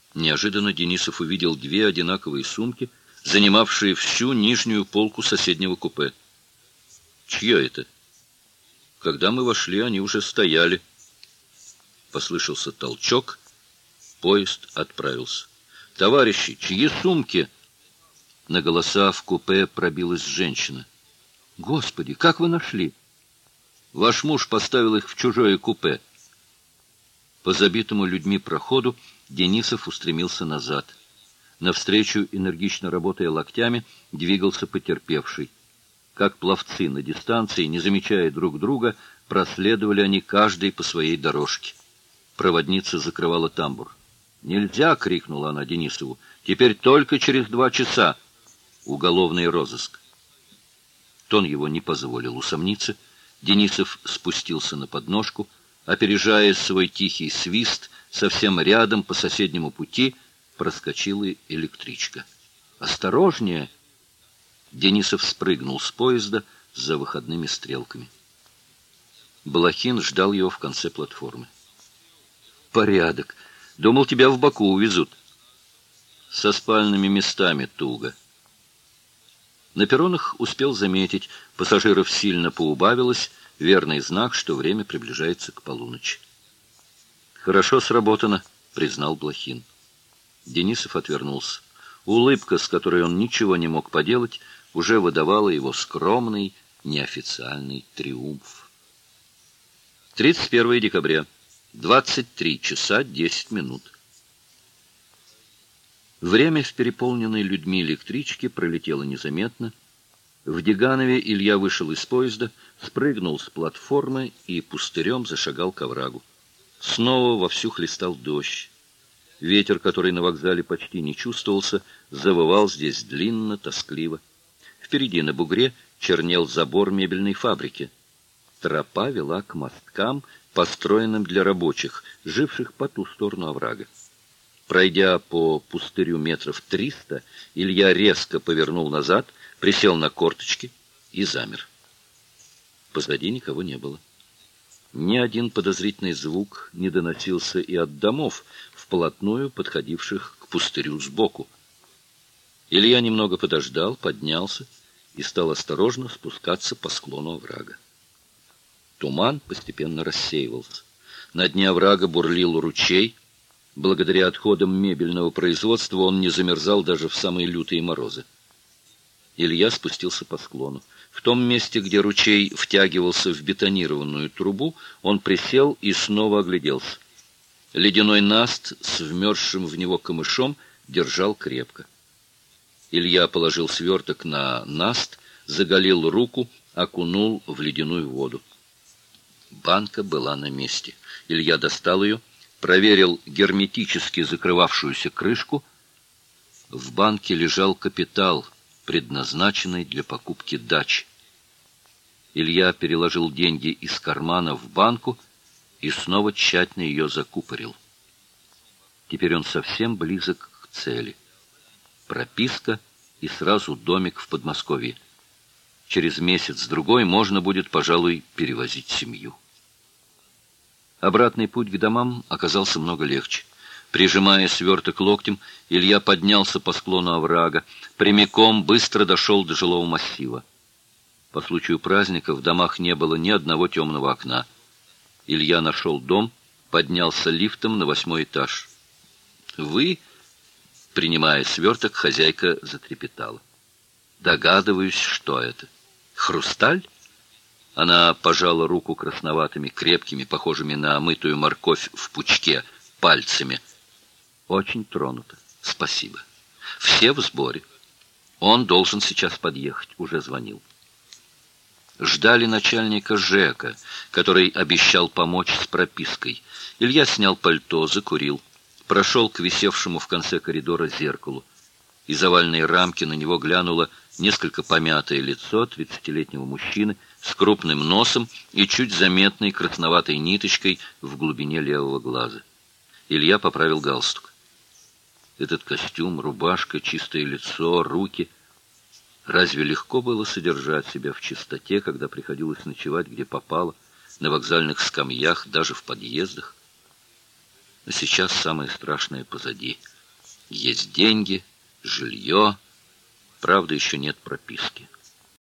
Неожиданно Денисов увидел две одинаковые сумки, занимавшие всю нижнюю полку соседнего купе. «Чье это?» «Когда мы вошли, они уже стояли». Послышался толчок. Поезд отправился. «Товарищи, чьи сумки?» На голоса в купе пробилась женщина. «Господи, как вы нашли?» «Ваш муж поставил их в чужое купе». По забитому людьми проходу Денисов устремился назад. Навстречу, энергично работая локтями, двигался потерпевший. Как пловцы на дистанции, не замечая друг друга, проследовали они каждый по своей дорожке. Проводница закрывала тамбур. «Нельзя!» — крикнула она Денисову. «Теперь только через 2 часа. Уголовный розыск». Тон его не позволил усомниться. Денисов спустился на подножку. Опережая свой тихий свист, совсем рядом по соседнему пути проскочила электричка. «Осторожнее!» Денисов спрыгнул с поезда за выходными стрелками. Блохин ждал его в конце платформы. «Порядок. Думал, тебя в Баку увезут». «Со спальными местами туго». На перронах успел заметить, пассажиров сильно поубавилось, верный знак, что время приближается к полуночи. «Хорошо сработано», — признал Блохин. Денисов отвернулся. Улыбка, с которой он ничего не мог поделать, уже выдавала его скромный, неофициальный триумф. 31 декабря, 23 часа 10 минут. Время в переполненной людьми электричке пролетело незаметно. В Деганове Илья вышел из поезда, спрыгнул с платформы и пустырем зашагал к оврагу. Снова вовсю хлестал дождь. Ветер, который на вокзале почти не чувствовался, завывал здесь длинно, тоскливо. Впереди на бугре чернел забор мебельной фабрики. Тропа вела к мосткам, построенным для рабочих, живших по ту сторону оврага. Пройдя по пустырю метров 300, Илья резко повернул назад, присел на корточки и замер. Позади никого не было. Ни один подозрительный звук не доносился и от домов, вплотную подходивших к пустырю сбоку. Илья немного подождал, поднялся и стал осторожно спускаться по склону оврага. Туман постепенно рассеивался. На дне оврага бурлил ручей. Благодаря отходам мебельного производства он не замерзал даже в самые лютые морозы. Илья спустился по склону. В том месте, где ручей втягивался в бетонированную трубу, он присел и снова огляделся. Ледяной наст с вмерзшим в него камышом держал крепко. Илья положил сверток на наст, заголил руку, окунул в ледяную воду. Банка была на месте. Илья достал ее, проверил герметически закрывавшуюся крышку. В банке лежал капитал, предназначенный для покупки дачи. Илья переложил деньги из кармана в банку и снова тщательно ее закупорил. Теперь он совсем близок к цели. Прописка и сразу домик в Подмосковье. Через месяц-другой можно будет, пожалуй, перевозить семью. Обратный путь к домам оказался много легче. Прижимая сверток локтем, Илья поднялся по склону оврага, прямиком быстро дошел до жилого массива. По случаю праздника в домах не было ни одного темного окна. Илья нашел дом, поднялся лифтом на 8-й этаж. «Вы?» — принимая сверток, хозяйка затрепетала. «Догадываюсь, что это. Хрусталь?» Она пожала руку красноватыми, крепкими, похожими на омытую морковь в пучке, пальцами. «Очень тронуто. Спасибо. Все в сборе. Он должен сейчас подъехать. Уже звонил». Ждали начальника ЖЭКа, который обещал помочь с пропиской. Илья снял пальто, закурил. Прошел к висевшему в конце коридора зеркалу. Из овальной рамки на него глянуло несколько помятое лицо 30-летнего мужчины с крупным носом и чуть заметной красноватой ниточкой в глубине левого глаза. Илья поправил галстук. Этот костюм, рубашка, чистое лицо, руки. Разве легко было содержать себя в чистоте, когда приходилось ночевать где попало, на вокзальных скамьях, даже в подъездах? Но сейчас самое страшное позади. Есть деньги, жилье, правда, еще нет прописки.